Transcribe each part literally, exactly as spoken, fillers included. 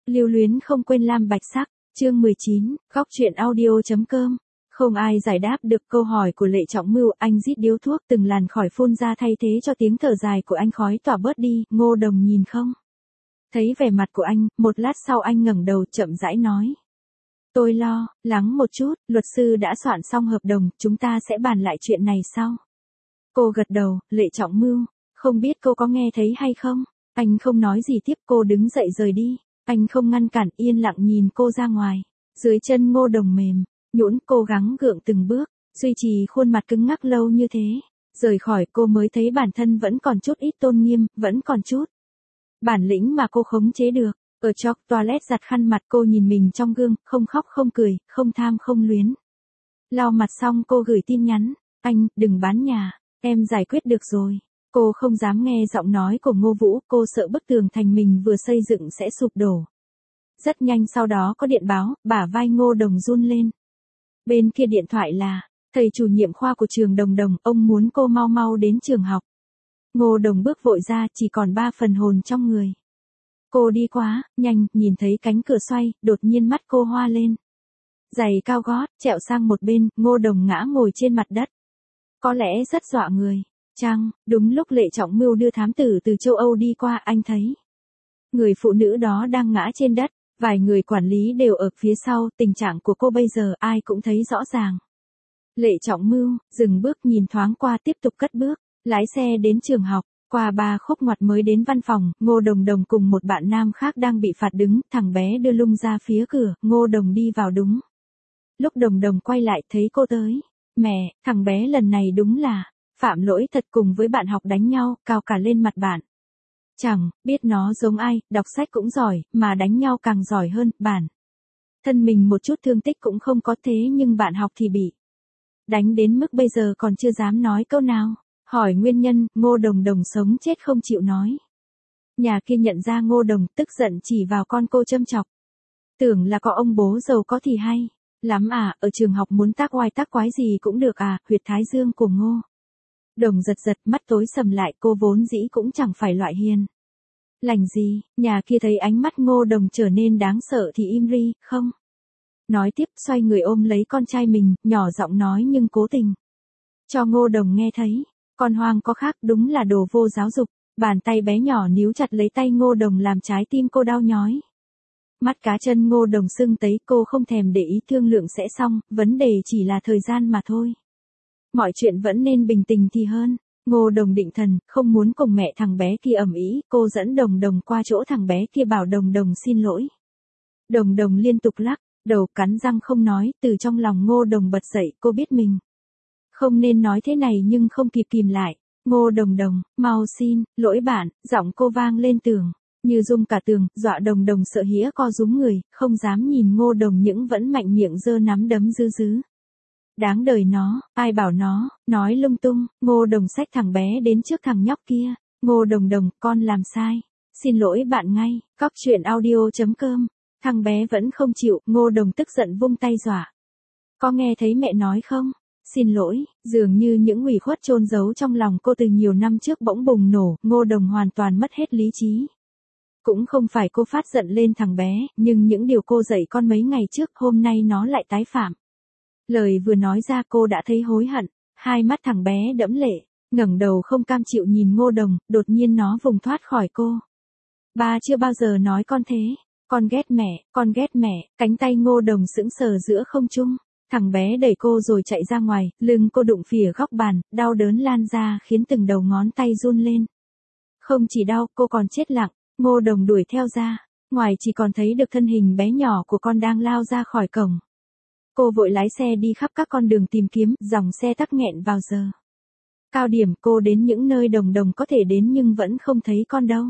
Lưu luyến không quên lam bạch sắc, chương mười chín, góc truyện audio.com. Không ai giải đáp được câu hỏi của Lệ Trọng Mưu, anh rít điếu thuốc từng làn khỏi phun ra thay thế cho tiếng thở dài của anh khói tỏa bớt đi, Ngô Đồng nhìn không? Thấy vẻ mặt của anh, một lát sau anh ngẩng đầu chậm rãi nói. Tôi lo, lắng một chút, luật sư đã soạn xong hợp đồng, chúng ta sẽ bàn lại chuyện này sau. Cô gật đầu, Lệ Trọng Mưu, không biết cô có nghe thấy hay không? Anh không nói gì tiếp, cô đứng dậy rời đi. Anh không ngăn cản, yên lặng nhìn cô ra ngoài. Dưới chân Ngô Đồng mềm, nhũn, cố gắng gượng từng bước, duy trì khuôn mặt cứng ngắc lâu như thế. Rời khỏi cô mới thấy bản thân vẫn còn chút ít tôn nghiêm, vẫn còn chút bản lĩnh mà cô khống chế được. Ở trong toilet giặt khăn mặt, cô nhìn mình trong gương, không khóc không cười, không tham không luyến. Lau mặt xong cô gửi tin nhắn. Anh, đừng bán nhà, em giải quyết được rồi. Cô không dám nghe giọng nói của Ngô Vũ, cô sợ bức tường thành mình vừa xây dựng sẽ sụp đổ. Rất nhanh sau đó có điện báo, bả vai Ngô Đồng run lên. Bên kia điện thoại là thầy chủ nhiệm khoa của trường Đồng Đồng, ông muốn cô mau mau đến trường học. Ngô Đồng bước vội ra, chỉ còn ba phần hồn trong người. Cô đi quá nhanh, nhìn thấy cánh cửa xoay, đột nhiên mắt cô hoa lên. Giày cao gót, trẹo sang một bên, Ngô Đồng ngã ngồi trên mặt đất. Có lẽ rất dọa người. Chăng, đúng lúc Lệ Trọng Mưu đưa thám tử từ châu Âu đi qua, anh thấy người phụ nữ đó đang ngã trên đất, vài người quản lý đều ở phía sau, tình trạng của cô bây giờ ai cũng thấy rõ ràng. Lệ Trọng Mưu, dừng bước nhìn thoáng qua tiếp tục cất bước, lái xe đến trường học, qua ba khúc ngoặt mới đến văn phòng, Ngô Đồng Đồng cùng một bạn nam khác đang bị phạt đứng, thằng bé đưa lưng ra phía cửa, Ngô Đồng đi vào đúng. Lúc Đồng Đồng quay lại thấy cô tới, mẹ, thằng bé lần này đúng là phạm lỗi thật, cùng với bạn học đánh nhau, cào cả lên mặt bạn. Chẳng biết nó giống ai, đọc sách cũng giỏi, mà đánh nhau càng giỏi hơn, bản thân mình một chút thương tích cũng không có, thế nhưng bạn học thì bị đánh đến mức bây giờ còn chưa dám nói câu nào. Hỏi nguyên nhân, Ngô Đồng Đồng sống chết không chịu nói. Nhà kia nhận ra Ngô Đồng, tức giận chỉ vào con cô châm chọc. Tưởng là có ông bố giàu có thì hay lắm à, ở trường học muốn tác oai tác quái gì cũng được à, huyệt thái dương của Ngô Đồng giật giật, mắt tối sầm lại, cô vốn dĩ cũng chẳng phải loại hiền lành gì. Nhà kia thấy ánh mắt Ngô Đồng trở nên đáng sợ thì im ri, không nói tiếp, xoay người ôm lấy con trai mình, nhỏ giọng nói nhưng cố tình cho Ngô Đồng nghe thấy. Con hoang có khác, đúng là đồ vô giáo dục. Bàn tay bé nhỏ níu chặt lấy tay Ngô Đồng làm trái tim cô đau nhói. Mắt cá chân Ngô Đồng sưng tấy, cô không thèm để ý, thương lượng sẽ xong, vấn đề chỉ là thời gian mà thôi. Mọi chuyện vẫn nên bình tĩnh thì hơn. Ngô Đồng định thần, không muốn cùng mẹ thằng bé kia ầm ĩ, cô dẫn Đồng Đồng qua chỗ thằng bé kia bảo Đồng Đồng xin lỗi. Đồng Đồng liên tục lắc đầu, cắn răng không nói, từ trong lòng Ngô Đồng bật dậy, cô biết mình không nên nói thế này nhưng không kịp kìm lại. Ngô Đồng Đồng, mau xin lỗi bạn, giọng cô vang lên tường, như rung cả tường, dọa Đồng Đồng sợ hĩa co rúm người, không dám nhìn Ngô Đồng những vẫn mạnh miệng giơ nắm đấm dư dứ. Đáng đời nó, ai bảo nó nói lung tung. Ngô Đồng xách thằng bé đến trước thằng nhóc kia. Ngô Đồng Đồng, con làm sai, xin lỗi bạn ngay. Góc truyện audio.com. Thằng bé vẫn không chịu, Ngô Đồng tức giận vung tay dọa. Có nghe thấy mẹ nói không? Xin lỗi. Dường như những ủy khuất chôn giấu trong lòng cô từ nhiều năm trước bỗng bùng nổ, Ngô Đồng hoàn toàn mất hết lý trí. Cũng không phải cô phát giận lên thằng bé, nhưng những điều cô dạy con mấy ngày trước, hôm nay nó lại tái phạm. Lời vừa nói ra cô đã thấy hối hận. Hai mắt thằng bé đẫm lệ, ngẩng đầu không cam chịu nhìn Ngô Đồng, đột nhiên nó vùng thoát khỏi cô. Ba chưa bao giờ nói con thế. Con ghét mẹ, con ghét mẹ. Cánh tay Ngô Đồng sững sờ giữa không trung. Thằng bé đẩy cô rồi chạy ra ngoài, lưng cô đụng phìa góc bàn, đau đớn lan ra khiến từng đầu ngón tay run lên. Không chỉ đau, cô còn chết lặng. Ngô Đồng đuổi theo ra, ngoài chỉ còn thấy được thân hình bé nhỏ của con đang lao ra khỏi cổng. Cô vội lái xe đi khắp các con đường tìm kiếm, dòng xe tắc nghẹn vào giờ cao điểm, cô đến những nơi Đồng Đồng có thể đến nhưng vẫn không thấy con đâu.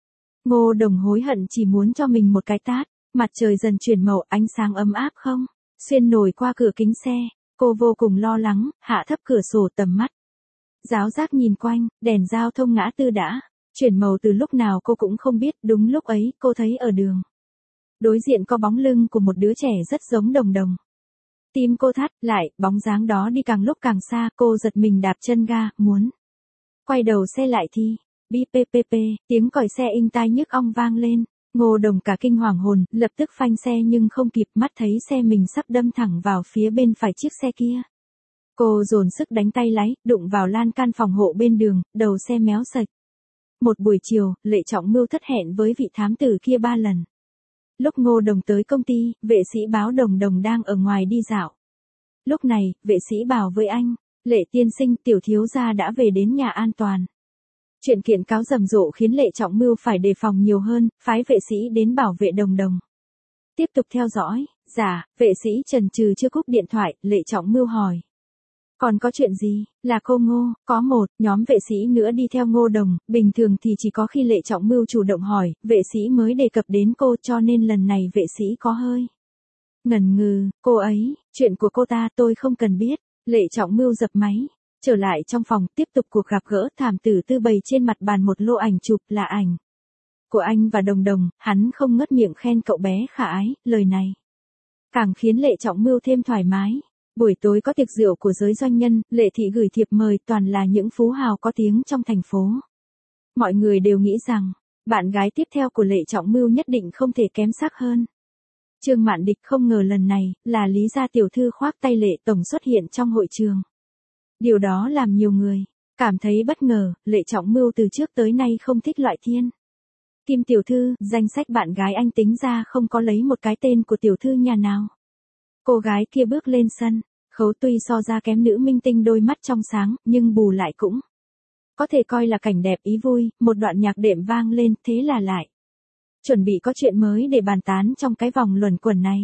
Ngô Đồng hối hận chỉ muốn cho mình một cái tát. Mặt trời dần chuyển màu, ánh sáng ấm áp không xuyên nổi qua cửa kính xe. Cô vô cùng lo lắng, hạ thấp cửa sổ tầm mắt, giáo giác nhìn quanh. Đèn giao thông ngã tư đã chuyển màu từ lúc nào cô cũng không biết. Đúng lúc ấy, cô thấy ở đường đối diện có bóng lưng của một đứa trẻ rất giống Đồng Đồng. Tim cô thắt lại, bóng dáng đó đi càng lúc càng xa, cô giật mình đạp chân ga, muốn quay đầu xe lại thì, bíp bê bê bê, tiếng còi xe inh tai nhức ong vang lên. Ngô Đồng cả kinh hoàng hồn, lập tức phanh xe nhưng không kịp, mắt thấy xe mình sắp đâm thẳng vào phía bên phải chiếc xe kia. Cô dồn sức đánh tay lái, đụng vào lan can phòng hộ bên đường, đầu xe méo sạch. Một buổi chiều, Lệ Trọng Mưu thất hẹn với vị thám tử kia ba lần. Lúc Ngô Đồng tới công ty, vệ sĩ báo Đồng Đồng đang ở ngoài đi dạo. Lúc này, vệ sĩ bảo với anh, Lệ tiên sinh, tiểu thiếu gia đã về đến nhà an toàn. Chuyện kiện cáo rầm rộ khiến Lệ Trọng Mưu phải đề phòng nhiều hơn, phái vệ sĩ đến bảo vệ Đồng Đồng. Tiếp tục theo dõi, dạ, vệ sĩ chần chừ chưa cúp điện thoại, Lệ Trọng Mưu hỏi. Còn có chuyện gì? Là cô Ngô, có một nhóm vệ sĩ nữa đi theo Ngô Đồng, bình thường thì chỉ có khi Lệ Trọng Mưu chủ động hỏi, vệ sĩ mới đề cập đến cô, cho nên lần này vệ sĩ có hơi ngần ngừ. Cô ấy, chuyện của cô ta tôi không cần biết. Lệ Trọng Mưu dập máy, trở lại trong phòng, tiếp tục cuộc gặp gỡ. Thảm tử tư bày trên mặt bàn một lô ảnh chụp, là ảnh của anh và Đồng Đồng, hắn không ngớt miệng khen cậu bé khả ái, lời này càng khiến Lệ Trọng Mưu thêm thoải mái. Buổi tối có tiệc rượu của giới doanh nhân, Lệ Thị gửi thiệp mời toàn là những phú hào có tiếng trong thành phố. Mọi người đều nghĩ rằng, bạn gái tiếp theo của Lệ Trọng Mưu nhất định không thể kém sắc hơn. Trương Mạn Địch không ngờ lần này, là Lý gia tiểu thư khoác tay Lệ tổng xuất hiện trong hội trường. Điều đó làm nhiều người cảm thấy bất ngờ, Lệ Trọng Mưu từ trước tới nay không thích loại thiên kim tiểu thư, danh sách bạn gái anh tính ra không có lấy một cái tên của tiểu thư nhà nào. Cô gái kia bước lên sân, khấu tuy so ra kém nữ minh tinh đôi mắt trong sáng, nhưng bù lại cũng có thể coi là cảnh đẹp ý vui. Một đoạn nhạc đệm vang lên, thế là lại chuẩn bị có chuyện mới để bàn tán trong cái vòng luẩn quẩn này.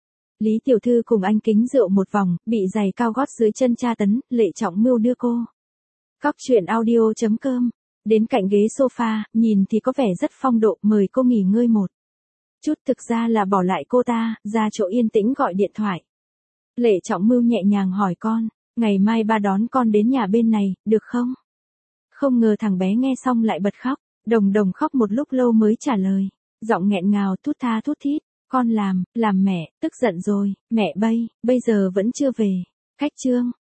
Lý tiểu thư cùng anh kính rượu một vòng, bị giày cao gót dưới chân tra tấn, Lệ Trọng Mưu đưa cô Cóc truyện audio chấm com đến cạnh ghế sofa, nhìn thì có vẻ rất phong độ, mời cô nghỉ ngơi một chút, thực ra là bỏ lại cô ta, ra chỗ yên tĩnh gọi điện thoại. Lệ Trọng Mưu nhẹ nhàng hỏi con, ngày mai ba đón con đến nhà bên này, được không? Không ngờ thằng bé nghe xong lại bật khóc. Đồng Đồng khóc một lúc lâu mới trả lời, giọng nghẹn ngào thút tha thút thít, con làm, làm mẹ, tức giận rồi, mẹ bây, bây giờ vẫn chưa về. Cách chương